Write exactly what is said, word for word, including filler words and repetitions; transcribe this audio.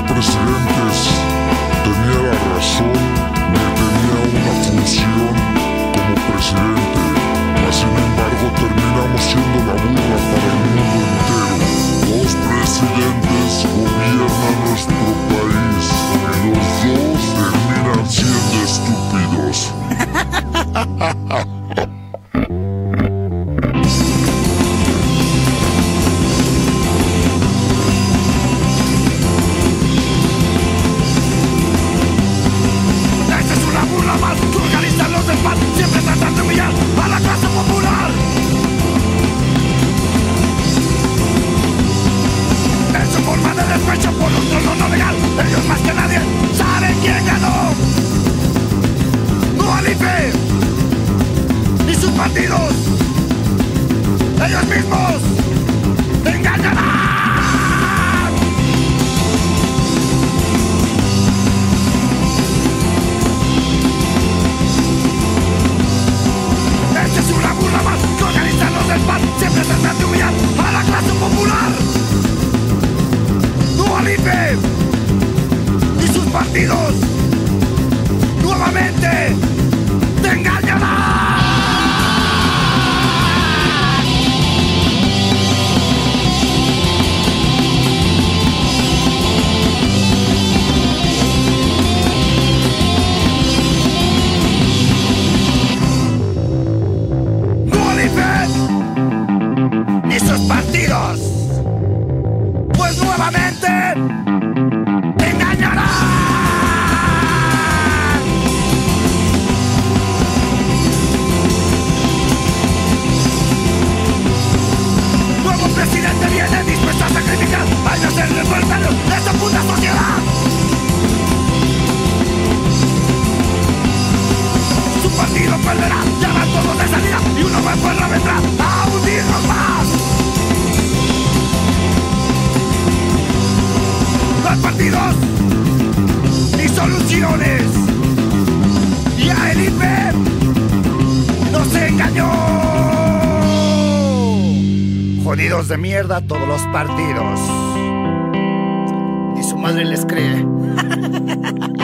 presidentes tenía la razón ni tenía una función como presidente, mas sin embargo terminamos siendo la burla para el mundo entero. Dos presidentes gobiernan nuestro país y los dos terminan siendo estúpidos. Siempre tratan de humillar a la clase popular. En su forma de despecho por un trono no legal, ellos más que nadie saben quién ganó. No al I F E ni sus partidos, ellos mismos te engañarán. Es una burla más que organizan los del P A N. Siempre tratan de humillar a la clase popular. No al I F E y sus partidos nuevamente te engañarán. Partidos, pues nuevamente te engañarán. Nuevo presidente viene dispuesto a sacrificar años en el portal de esta puta sociedad. Su partido perderá, ya van todos de salida y uno más fuera vendrá a hundirnos más. Los partidos ni soluciones, y a el I F E nos engañó. Jodidos de mierda todos los partidos, ni su madre les cree.